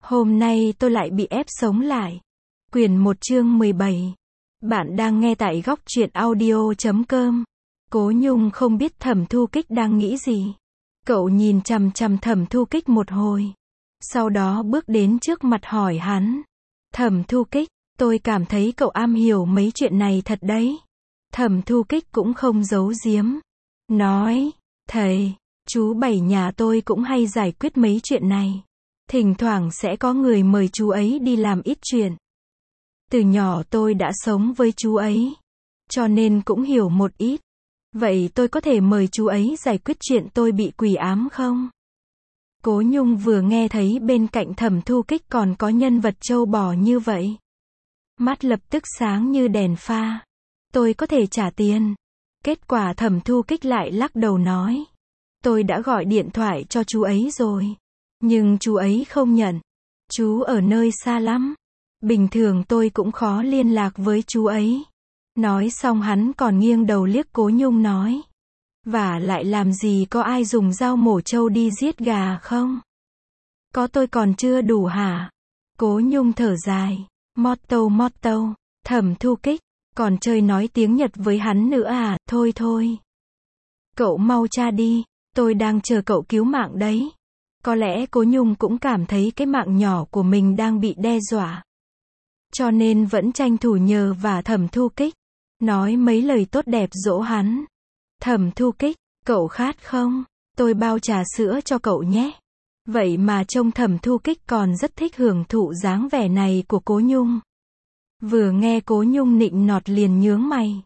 Hôm nay tôi lại bị ép sống lại. Quyển 1 chương 17. Bạn đang nghe tại góc truyện audio.com. Cố Nhung không biết Thẩm Thu Kích đang nghĩ gì. Cậu nhìn chằm chằm Thẩm Thu Kích một hồi. Sau đó bước đến trước mặt hỏi hắn. Thẩm Thu Kích, tôi cảm thấy cậu am hiểu mấy chuyện này thật đấy. Thẩm Thu Kích cũng không giấu giếm. Nói, thầy, chú Bảy nhà tôi cũng hay giải quyết mấy chuyện này. Thỉnh thoảng sẽ có người mời chú ấy đi làm ít chuyện. Từ nhỏ tôi đã sống với chú ấy, cho nên cũng hiểu một ít. Vậy tôi có thể mời chú ấy giải quyết chuyện tôi bị quỷ ám không? Cố Nhung vừa nghe thấy bên cạnh Thẩm Thu Kích còn có nhân vật trâu bò như vậy. Mắt lập tức sáng như đèn pha. Tôi có thể trả tiền. Kết quả Thẩm Thu Kích lại lắc đầu nói. Tôi đã gọi điện thoại cho chú ấy rồi. Nhưng chú ấy không nhận. Chú ở nơi xa lắm. Bình thường tôi cũng khó liên lạc với chú ấy. Nói xong hắn còn nghiêng đầu liếc Cố Nhung nói. Và lại làm gì có ai dùng dao mổ trâu đi giết gà không? Có tôi còn chưa đủ hả? Cố Nhung thở dài. Motto, Thẩm Thu Kích. Còn chơi nói tiếng Nhật với hắn nữa à? Thôi. Cậu mau tra đi. Tôi đang chờ cậu cứu mạng đấy. Có lẽ Cố Nhung cũng cảm thấy cái mạng nhỏ của mình đang bị đe dọa. Cho nên vẫn tranh thủ nhờ vả Thẩm Thu Kích. Nói mấy lời tốt đẹp dỗ hắn. Thẩm Thu Kích, cậu khát không? Tôi bao trà sữa cho cậu nhé. Vậy mà trông Thẩm Thu Kích còn rất thích hưởng thụ dáng vẻ này của Cố Nhung. Vừa nghe Cố Nhung nịnh nọt liền nhướng mày.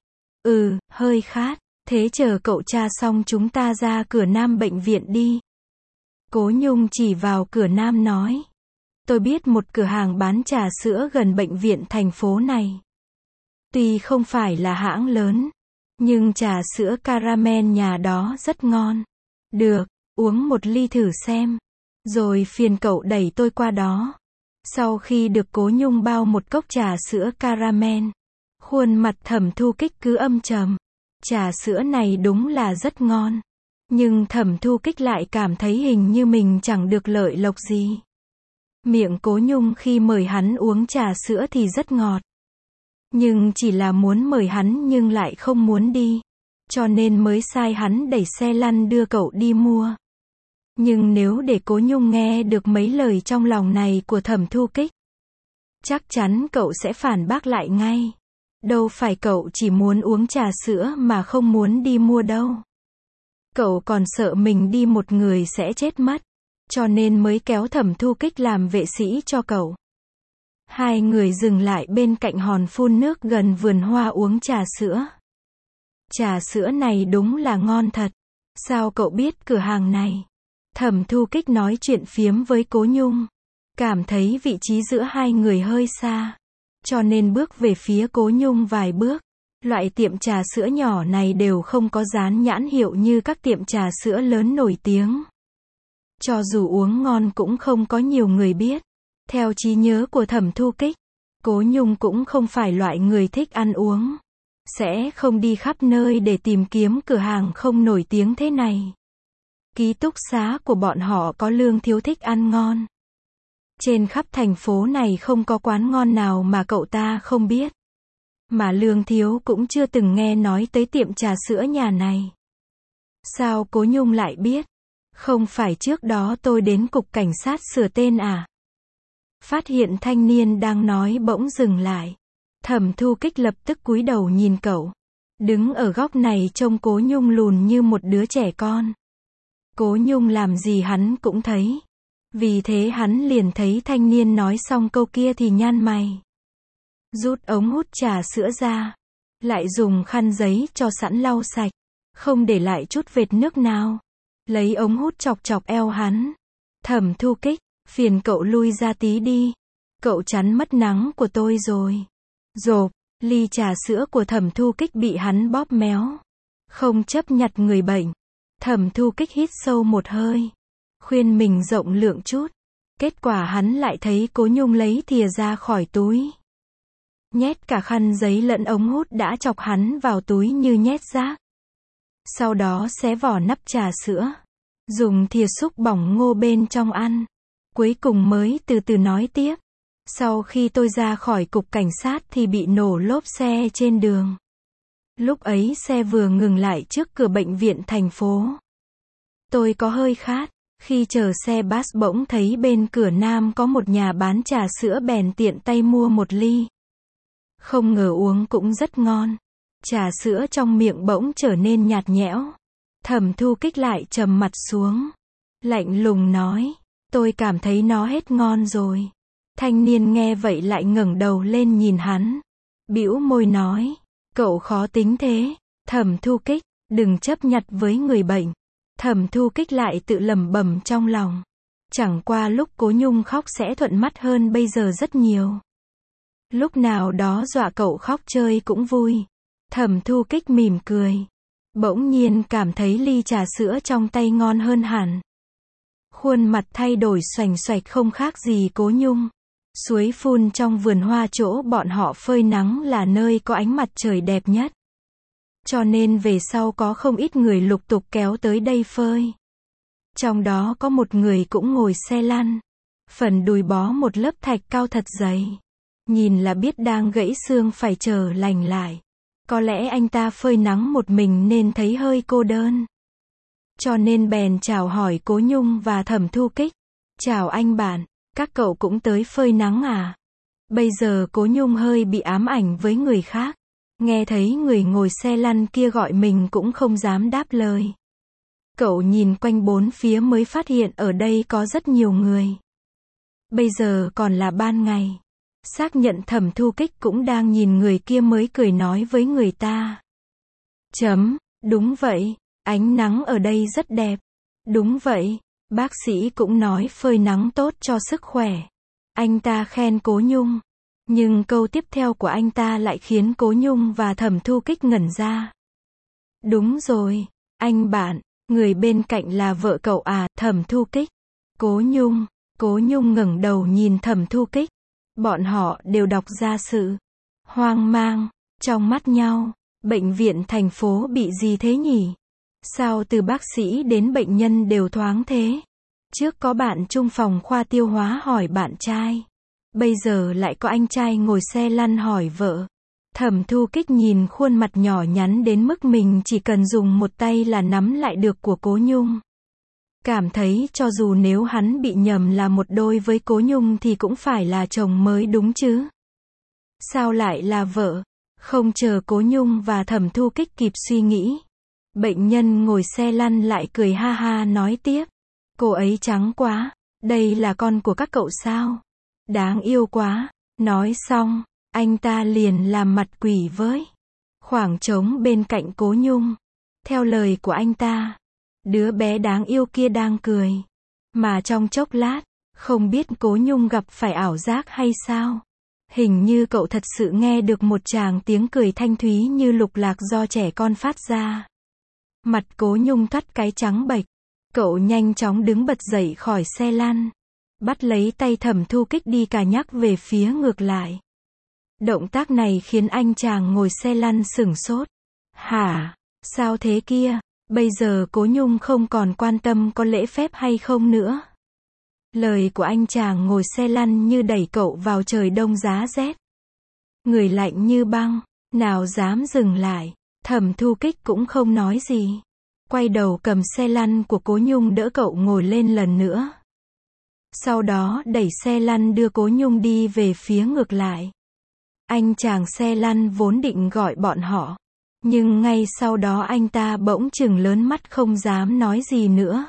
Hơi khát. Thế chờ cậu tra xong chúng ta ra cửa Nam bệnh viện đi. Cố Nhung chỉ vào cửa Nam nói. Tôi biết một cửa hàng bán trà sữa gần bệnh viện thành phố này. Tuy không phải là hãng lớn, nhưng trà sữa caramel nhà đó rất ngon. Được, uống một ly thử xem. Rồi phiền cậu đẩy tôi qua đó. Sau khi được Cố Nhung bao một cốc trà sữa caramel, khuôn mặt Thẩm Thu Kích cứ âm trầm. Trà sữa này đúng là rất ngon. Nhưng Thẩm Thu Kích lại cảm thấy hình như mình chẳng được lợi lộc gì. Miệng Cố Nhung khi mời hắn uống trà sữa thì rất ngọt. Nhưng chỉ là muốn mời hắn nhưng lại không muốn đi. Cho nên mới sai hắn đẩy xe lăn đưa cậu đi mua. Nhưng nếu để Cố Nhung nghe được mấy lời trong lòng này của Thẩm Thu Kích, chắc chắn cậu sẽ phản bác lại ngay. Đâu phải cậu chỉ muốn uống trà sữa mà không muốn đi mua đâu. Cậu còn sợ mình đi một người sẽ chết mất. Cho nên mới kéo Thẩm Thu Kích làm vệ sĩ cho cậu. Hai người dừng lại bên cạnh hòn phun nước gần vườn hoa uống trà sữa. Trà sữa này đúng là ngon thật. Sao cậu biết cửa hàng này? Thẩm Thu Kích nói chuyện phiếm với Cố Nhung. Cảm thấy vị trí giữa hai người hơi xa. Cho nên bước về phía Cố Nhung vài bước. Loại tiệm trà sữa nhỏ này đều không có dán nhãn hiệu như các tiệm trà sữa lớn nổi tiếng. Cho dù uống ngon cũng không có nhiều người biết. Theo trí nhớ của Thẩm Thu Kích, Cố Nhung cũng không phải loại người thích ăn uống. Sẽ không đi khắp nơi để tìm kiếm cửa hàng không nổi tiếng thế này. Ký túc xá của bọn họ có Lương Thiếu thích ăn ngon. Trên khắp thành phố này không có quán ngon nào mà cậu ta không biết. Mà Lương Thiếu cũng chưa từng nghe nói tới tiệm trà sữa nhà này. Sao Cố Nhung lại biết? Không phải trước đó tôi đến cục cảnh sát sửa tên à? Phát hiện thanh niên đang nói bỗng dừng lại. Thẩm Thu Kích lập tức cúi đầu nhìn cậu. Đứng ở góc này trông Cố Nhung lùn như một đứa trẻ con. Cố Nhung làm gì hắn cũng thấy. Vì thế hắn liền thấy thanh niên nói xong câu kia thì nhăn mày. Rút ống hút trà sữa ra. Lại dùng khăn giấy cho sẵn lau sạch. Không để lại chút vệt nước nào. Lấy ống hút chọc chọc eo hắn. Thẩm Thu Kích, phiền cậu lui ra tí đi. Cậu chắn mất nắng của tôi rồi. Rộp, ly trà sữa của Thẩm Thu Kích bị hắn bóp méo. Không chấp nhặt người bệnh. Thẩm Thu Kích hít sâu một hơi. Khuyên mình rộng lượng chút. Kết quả hắn lại thấy Cố Nhung lấy thìa ra khỏi túi. Nhét cả khăn giấy lẫn ống hút đã chọc hắn vào túi như nhét rác. Sau đó xé vỏ nắp trà sữa. Dùng thìa xúc bỏng ngô bên trong ăn. cuối cùng mới từ từ nói tiếp. Sau khi tôi ra khỏi cục cảnh sát thì bị nổ lốp xe trên đường. Lúc ấy xe vừa ngừng lại trước cửa bệnh viện thành phố. Tôi có hơi khát. Khi chờ xe bus bỗng thấy bên cửa nam có một nhà bán trà sữa bèn tiện tay mua một ly. Không ngờ uống cũng rất ngon. Trà sữa trong miệng bỗng trở nên nhạt nhẽo. Thẩm Thu Kích lại trầm mặt xuống. Lạnh lùng nói, tôi cảm thấy nó hết ngon rồi. Thanh niên nghe vậy lại ngẩng đầu lên nhìn hắn. Bĩu môi nói, cậu khó tính thế. Thẩm Thu Kích, đừng chấp nhặt với người bệnh. Thẩm Thu Kích lại tự lẩm bẩm trong lòng. Chẳng qua lúc Cố Nhung khóc sẽ thuận mắt hơn bây giờ rất nhiều. Lúc nào đó dọa cậu khóc chơi cũng vui. Thẩm Thu Kích mỉm cười. Bỗng nhiên cảm thấy ly trà sữa trong tay ngon hơn hẳn. Khuôn mặt thay đổi xoành xoạch không khác gì Cố Nhung. Suối phun trong vườn hoa chỗ bọn họ phơi nắng là nơi có ánh mặt trời đẹp nhất. Cho nên về sau có không ít người lục tục kéo tới đây phơi. Trong đó có một người cũng ngồi xe lăn. Phần đùi bó một lớp thạch cao thật dày. Nhìn là biết đang gãy xương phải chờ lành lại. Có lẽ anh ta phơi nắng một mình nên thấy hơi cô đơn. Cho nên bèn chào hỏi Cố Nhung và Thẩm Thu Kích. Chào anh bạn, các cậu cũng tới phơi nắng à? Bây giờ Cố Nhung hơi bị ám ảnh với người khác. Nghe thấy người ngồi xe lăn kia gọi mình cũng không dám đáp lời. Cậu nhìn quanh bốn phía mới phát hiện ở đây có rất nhiều người. Bây giờ còn là ban ngày. Xác nhận Thẩm Thu Kích cũng đang nhìn người kia mới cười nói với người ta. Đúng vậy, ánh nắng ở đây rất đẹp. Đúng vậy, bác sĩ cũng nói phơi nắng tốt cho sức khỏe. Anh ta khen Cố Nhung. Nhưng câu tiếp theo của anh ta lại khiến Cố Nhung và Thẩm Thu Kích ngẩn ra. Đúng rồi, anh bạn, người bên cạnh là vợ cậu à? Thẩm Thu Kích. Cố Nhung ngẩng đầu nhìn Thẩm Thu Kích. Bọn họ đều đọc ra sự hoang mang trong mắt nhau. Bệnh viện thành phố bị gì thế nhỉ? Sao từ bác sĩ đến bệnh nhân đều thoáng thế? Trước có bạn chung phòng khoa tiêu hóa hỏi bạn trai. Bây giờ lại có anh trai ngồi xe lăn hỏi vợ. Thẩm Thu Kích nhìn khuôn mặt nhỏ nhắn đến mức mình chỉ cần dùng một tay là nắm lại được của Cố Nhung. Cảm thấy cho dù nếu hắn bị nhầm là một đôi với Cố Nhung thì cũng phải là chồng mới đúng chứ. Sao lại là vợ? Không chờ Cố Nhung và Thẩm Thu Kích kịp suy nghĩ. Bệnh nhân ngồi xe lăn lại cười ha ha nói tiếp. Cô ấy trắng quá. Đây là con của các cậu sao? Đáng yêu quá. Nói xong, anh ta liền làm mặt quỷ với khoảng trống bên cạnh Cố Nhung. Theo lời của anh ta, đứa bé đáng yêu kia đang cười. Mà trong chốc lát, không biết Cố Nhung gặp phải ảo giác hay sao? Hình như cậu thật sự nghe được một tràng tiếng cười thanh thúy như lục lạc do trẻ con phát ra. Mặt Cố Nhung thoắt cái trắng bệch. Cậu nhanh chóng đứng bật dậy khỏi xe lăn. Bắt lấy tay Thẩm Thu Kích đi cà nhắc về phía ngược lại. Động tác này khiến anh chàng ngồi xe lăn sửng sốt. Hả? Sao thế kia? Bây giờ Cố Nhung không còn quan tâm có lễ phép hay không nữa. Lời của anh chàng ngồi xe lăn như đẩy cậu vào trời đông giá rét. Người lạnh như băng, nào dám dừng lại. Thẩm Thu Kích cũng không nói gì. Quay đầu cầm xe lăn của Cố Nhung đỡ cậu ngồi lên lần nữa. Sau đó đẩy xe lăn đưa Cố Nhung đi về phía ngược lại. Anh chàng xe lăn vốn định gọi bọn họ. Nhưng ngay sau đó anh ta bỗng chừng lớn mắt không dám nói gì nữa.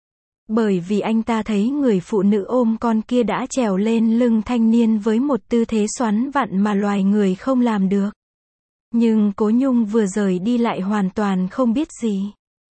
Bởi vì anh ta thấy người phụ nữ ôm con kia đã trèo lên lưng thanh niên với một tư thế xoắn vặn mà loài người không làm được. Nhưng Cố Nhung vừa rời đi lại hoàn toàn không biết gì.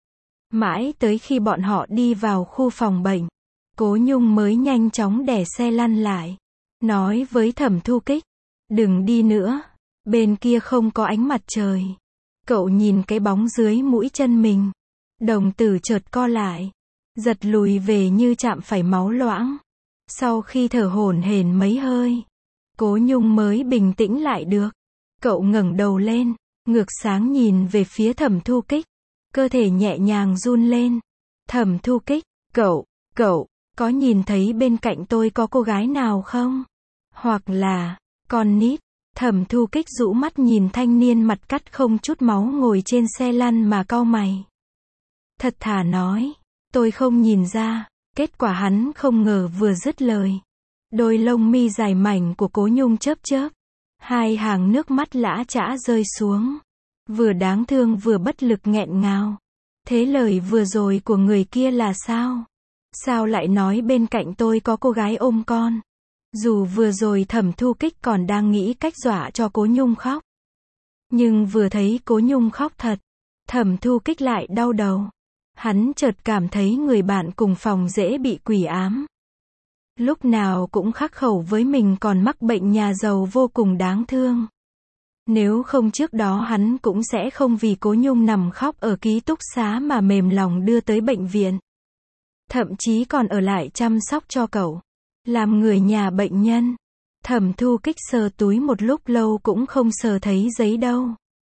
Mãi tới khi bọn họ đi vào khu phòng bệnh, Cố Nhung mới nhanh chóng đè xe lăn lại. Nói với Thẩm Thu Kích, đừng đi nữa, bên kia không có ánh mặt trời. Cậu nhìn cái bóng dưới mũi chân mình. Đồng tử chợt co lại. Giật lùi về như chạm phải máu loãng. Sau khi thở hổn hển mấy hơi, Cố Nhung mới bình tĩnh lại được. Cậu ngẩng đầu lên, ngược sáng nhìn về phía Thẩm Thu Kích. Cơ thể nhẹ nhàng run lên. Thẩm Thu Kích, cậu, Có nhìn thấy bên cạnh tôi có cô gái nào không? Hoặc là, con nít. Thẩm Thu Kích rũ mắt nhìn thanh niên mặt cắt không chút máu ngồi trên xe lăn mà cau mày. Thật thà nói, tôi không nhìn ra. Kết quả hắn không ngờ vừa dứt lời. Đôi lông mi dài mảnh của Cố Nhung chớp chớp. Hai hàng nước mắt lã chã rơi xuống. Vừa đáng thương vừa bất lực nghẹn ngào. Thế lời vừa rồi của người kia là sao? Sao lại nói bên cạnh tôi có cô gái ôm con? Dù vừa rồi Thẩm Thu Kích còn đang nghĩ cách dọa cho Cố Nhung khóc. Nhưng vừa thấy Cố Nhung khóc thật, Thẩm Thu Kích lại đau đầu. Hắn chợt cảm thấy người bạn cùng phòng dễ bị quỷ ám. Lúc nào cũng khắc khẩu với mình còn mắc bệnh nhà giàu vô cùng đáng thương. Nếu không trước đó hắn cũng sẽ không vì Cố Nhung nằm khóc ở ký túc xá mà mềm lòng đưa tới bệnh viện. Thậm chí còn ở lại chăm sóc cho cậu. Làm người nhà bệnh nhân. Thẩm Thu Kích sờ túi một lúc lâu cũng không sờ thấy giấy đâu.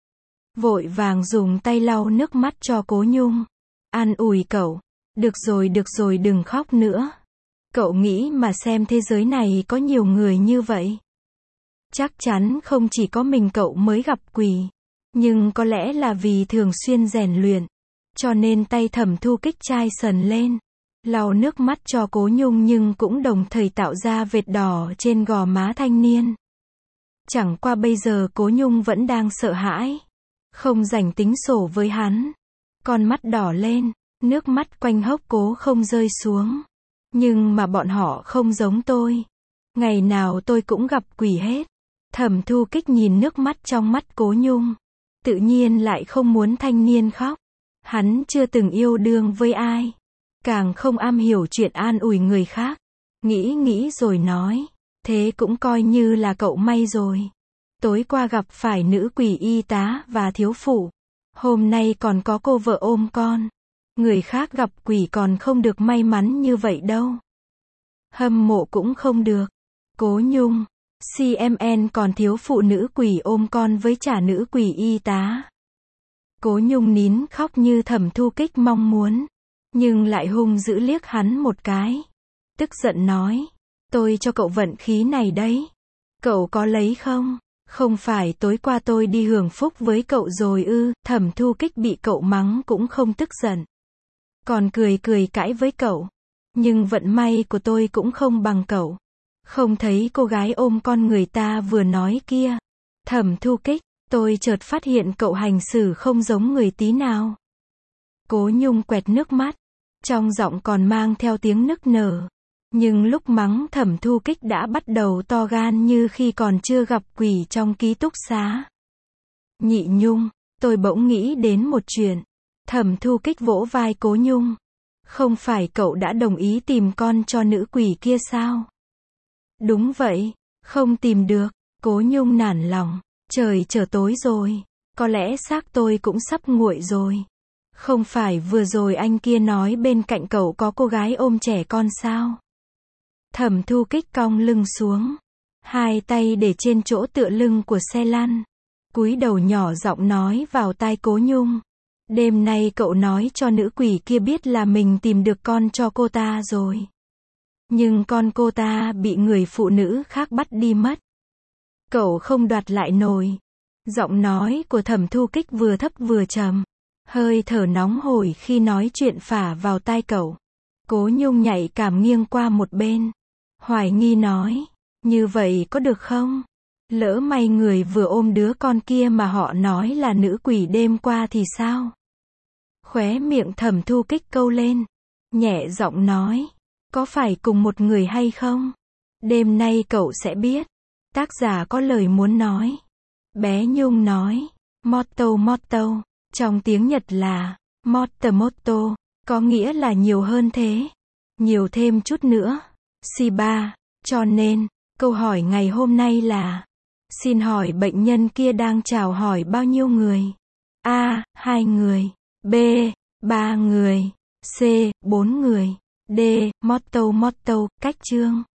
Vội vàng dùng tay lau nước mắt cho Cố Nhung. An ủi cậu. Được rồi đừng khóc nữa. Cậu nghĩ mà xem thế giới này có nhiều người như vậy. Chắc chắn không chỉ có mình cậu mới gặp quỷ. Nhưng có lẽ là vì thường xuyên rèn luyện. Cho nên tay Thẩm Thu Kích chai sần lên. Lau nước mắt cho Cố Nhung nhưng cũng đồng thời tạo ra vệt đỏ trên gò má thanh niên. Chẳng qua bây giờ Cố Nhung vẫn đang sợ hãi. Không rảnh tính sổ với hắn. Con mắt đỏ lên, nước mắt quanh hốc Cố không rơi xuống. Nhưng mà bọn họ không giống tôi. Ngày nào tôi cũng gặp quỷ hết. Thẩm Thu Kích nhìn nước mắt trong mắt Cố Nhung. Tự nhiên lại không muốn thanh niên khóc. Hắn chưa từng yêu đương với ai. Càng không am hiểu chuyện an ủi người khác. Nghĩ rồi nói. Thế cũng coi như là cậu may rồi. Tối qua gặp phải nữ quỷ y tá và thiếu phụ. Hôm nay còn có cô vợ ôm con. Người khác gặp quỷ còn không được may mắn như vậy đâu. Hâm mộ cũng không được. Cố Nhung. CMN còn thiếu phụ nữ quỷ ôm con với trả nữ quỷ y tá. Cố Nhung nín khóc như Thẩm Thu Kích mong muốn. Nhưng lại hung dữ liếc hắn một cái. Tức giận nói. Tôi cho cậu vận khí này đấy. Cậu có lấy không? Không phải tối qua tôi đi hưởng phúc với cậu rồi ư? Thẩm Thu Kích bị cậu mắng cũng không tức giận. Còn cười cãi với cậu. Nhưng vận may của tôi cũng không bằng cậu. Không thấy cô gái ôm con người ta vừa nói kia. Thẩm Thu Kích, tôi chợt phát hiện cậu hành xử không giống người tí nào. Cố Nhung quẹt nước mắt. Trong giọng còn mang theo tiếng nức nở. Nhưng lúc mắng Thẩm Thu Kích đã bắt đầu to gan như khi còn chưa gặp quỷ trong ký túc xá. Nhị Nhung, tôi bỗng nghĩ đến một chuyện. Thẩm Thu Kích vỗ vai Cố Nhung. Không phải cậu đã đồng ý tìm con cho nữ quỷ kia sao? Đúng vậy, không tìm được. Cố Nhung nản lòng. Trời trở tối rồi. Có lẽ xác tôi cũng sắp nguội rồi. Không phải vừa rồi anh kia nói bên cạnh cậu có cô gái ôm trẻ con sao? Thẩm Thu Kích cong lưng xuống. Hai tay để trên chỗ tựa lưng của xe lăn. Cúi đầu nhỏ giọng nói vào tai Cố Nhung. Đêm nay cậu nói cho nữ quỷ kia biết là mình tìm được con cho cô ta rồi. Nhưng con cô ta bị người phụ nữ khác bắt đi mất. Cậu không đoạt lại nổi. Giọng nói của Thẩm Thu Kích vừa thấp vừa trầm. Hơi thở nóng hổi khi nói chuyện phả vào tai cậu. Cố Nhung nhạy cảm nghiêng qua một bên. Hoài nghi nói. Như vậy có được không? Lỡ may người vừa ôm đứa con kia mà họ nói là nữ quỷ đêm qua thì sao? Khóe miệng Thẩm Thu Kích câu lên. Nhẹ giọng nói. Có phải cùng một người hay không? Đêm nay cậu sẽ biết. Tác giả có lời muốn nói. Bé Nhung nói. Motto. Trong tiếng Nhật là motto, có nghĩa là nhiều hơn thế. Nhiều thêm chút nữa. Shiba. Cho nên, câu hỏi ngày hôm nay là. Xin hỏi bệnh nhân kia đang chào hỏi bao nhiêu người? A. 2 người. B. 3 người. C. 4 người. D. Motto, cách chương.